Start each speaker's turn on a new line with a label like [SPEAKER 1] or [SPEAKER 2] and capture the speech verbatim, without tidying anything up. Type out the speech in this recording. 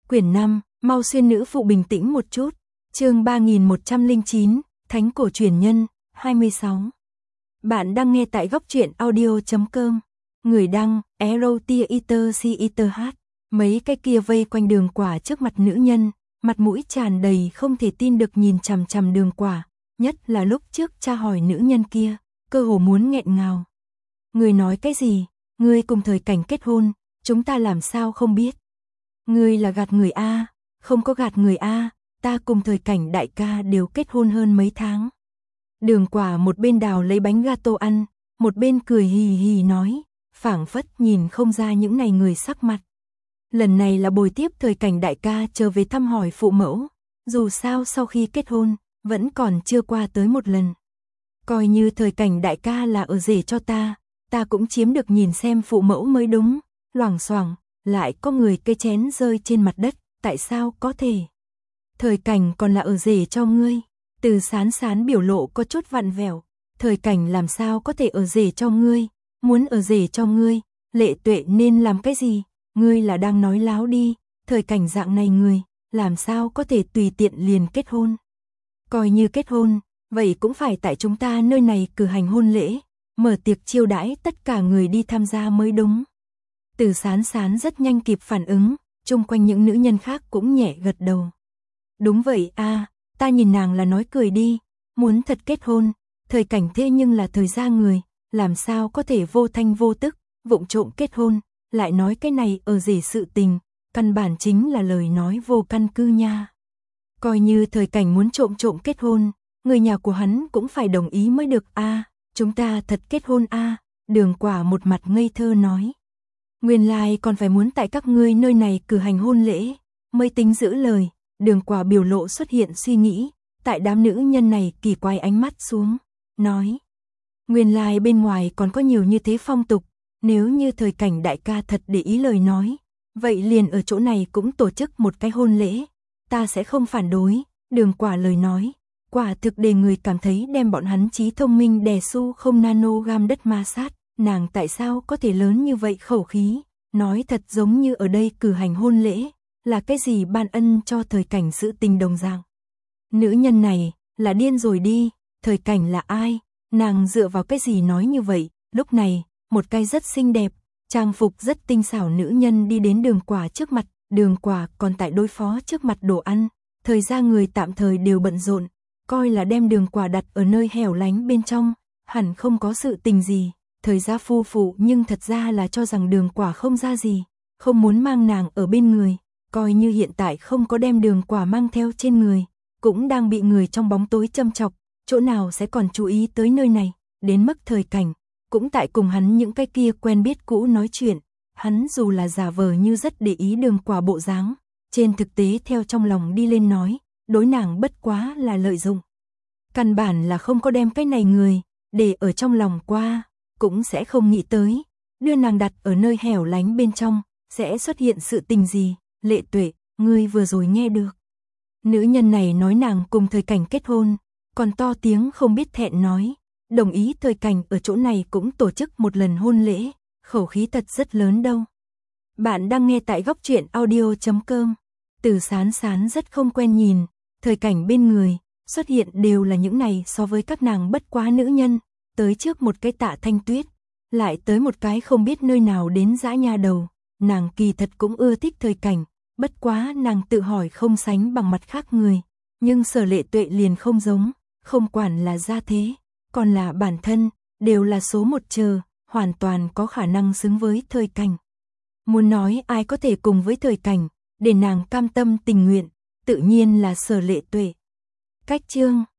[SPEAKER 1] Quyển năm, mau xuyên nữ phụ bình tĩnh một chút. Chương ba nghìn một trăm lẻ chín, Thánh cổ truyền nhân, hai mươi sáu. Bạn đang nghe tại góc truyện audio chấm com. Người đăng, erotiaiterch. Mấy cái kia vây quanh Đường Quả trước mặt nữ nhân, mặt mũi tràn đầy không thể tin được nhìn chằm chằm Đường Quả, nhất là lúc trước tra hỏi nữ nhân kia, cơ hồ muốn nghẹn ngào. Ngươi nói cái gì? Ngươi cùng Thời Cảnh kết hôn, chúng ta làm sao không biết? Ngươi là gạt người a? Không có gạt người a, ta cùng Thời Cảnh đại ca đều kết hôn hơn mấy tháng. Đường Quả một bên đào lấy bánh gato ăn, một bên cười hì hì nói, phảng phất nhìn không ra những này người sắc mặt. Lần này là bồi tiếp Thời Cảnh đại ca trở về thăm hỏi phụ mẫu, dù sao sau khi kết hôn, vẫn còn chưa qua tới một lần. Coi như Thời Cảnh đại ca là ở rể cho ta, ta cũng chiếm được nhìn xem phụ mẫu mới đúng. Loảng xoảng, lại có người cây chén rơi trên mặt đất, tại sao có thể? Thời Cảnh còn là ở rể cho ngươi. Từ Sán Sán biểu lộ có chút vặn vẹo, Thời Cảnh làm sao có thể ở rể cho ngươi? Muốn ở rể cho ngươi, Lệ Tuệ nên làm cái gì? Ngươi là đang nói láo đi, Thời Cảnh dạng này người, làm sao có thể tùy tiện liền kết hôn? Coi như kết hôn, vậy cũng phải tại chúng ta nơi này cử hành hôn lễ, mở tiệc chiêu đãi tất cả người đi tham gia mới đúng. Từ Sán Sán rất nhanh kịp phản ứng, chung quanh những nữ nhân khác cũng nhẹ gật đầu. Đúng vậy a, ta nhìn nàng là nói cười đi, muốn thật kết hôn, Thời Cảnh thế nhưng là thời gia người, làm sao có thể vô thanh vô tức, vụng trộm kết hôn, lại nói cái này ở rể sự tình, căn bản chính là lời nói vô căn cứ nha. Coi như Thời Cảnh muốn trộm trộm kết hôn, người nhà của hắn cũng phải đồng ý mới được a, chúng ta thật kết hôn a, Đường Quả một mặt ngây thơ nói. Nguyên lai còn phải muốn tại các ngươi nơi này cử hành hôn lễ, mới tính giữ lời. Đường Quả biểu lộ xuất hiện suy nghĩ, tại đám nữ nhân này kỳ quái ánh mắt xuống, nói. Nguyên lai bên ngoài còn có nhiều như thế phong tục, nếu như Thời Cảnh đại ca thật để ý lời nói, vậy liền ở chỗ này cũng tổ chức một cái hôn lễ, ta sẽ không phản đối. Đường Quả lời nói, quả thực để người cảm thấy đem bọn hắn trí thông minh đè su không nano gam đất ma sát. Nàng tại sao có thể lớn như vậy khẩu khí, nói thật giống như ở đây cử hành hôn lễ, là cái gì ban ân cho Thời Cảnh sự tình đồng dạng. Nữ nhân này, là điên rồi đi, Thời Cảnh là ai, nàng dựa vào cái gì nói như vậy. Lúc này, một cái rất xinh đẹp, trang phục rất tinh xảo nữ nhân đi đến Đường Quả trước mặt, Đường Quả còn tại đối phó trước mặt đồ ăn, thời gia người tạm thời đều bận rộn, coi là đem Đường Quả đặt ở nơi hẻo lánh bên trong, hẳn không có sự tình gì. Thời gia phu phụ nhưng thật ra là cho rằng Đường Quả không ra gì, không muốn mang nàng ở bên người, coi như hiện tại không có đem Đường Quả mang theo trên người, cũng đang bị người trong bóng tối châm chọc, chỗ nào sẽ còn chú ý tới nơi này, đến mức Thời Cảnh, cũng tại cùng hắn những cái kia quen biết cũ nói chuyện, hắn dù là giả vờ như rất để ý Đường Quả bộ dáng, trên thực tế theo trong lòng đi lên nói, đối nàng bất quá là lợi dụng. Căn bản là không có đem cái này người, để ở trong lòng qua. Cũng sẽ không nghĩ tới, đưa nàng đặt ở nơi hẻo lánh bên trong, sẽ xuất hiện sự tình gì. Lệ Tuệ, ngươi vừa rồi nghe được. Nữ nhân này nói nàng cùng Thời Cảnh kết hôn, còn to tiếng không biết thẹn nói, đồng ý Thời Cảnh ở chỗ này cũng tổ chức một lần hôn lễ, khẩu khí thật rất lớn đâu. Bạn đang nghe tại góc truyện audio chấm com. Từ Sán Sán rất không quen nhìn, Thời Cảnh bên người, xuất hiện đều là những này so với các nàng bất quá nữ nhân. Tới trước một cái Tạ Thanh Tuyết, lại tới một cái không biết nơi nào đến dã nha đầu, nàng kỳ thật cũng ưa thích Thời Cảnh, bất quá nàng tự hỏi không sánh bằng mặt khác người, nhưng Sở Lệ Tuệ liền không giống, không quản là gia thế, còn là bản thân, đều là số một chờ, hoàn toàn có khả năng xứng với Thời Cảnh. Muốn nói ai có thể cùng với Thời Cảnh, để nàng cam tâm tình nguyện, tự nhiên là Sở Lệ Tuệ. Cách chương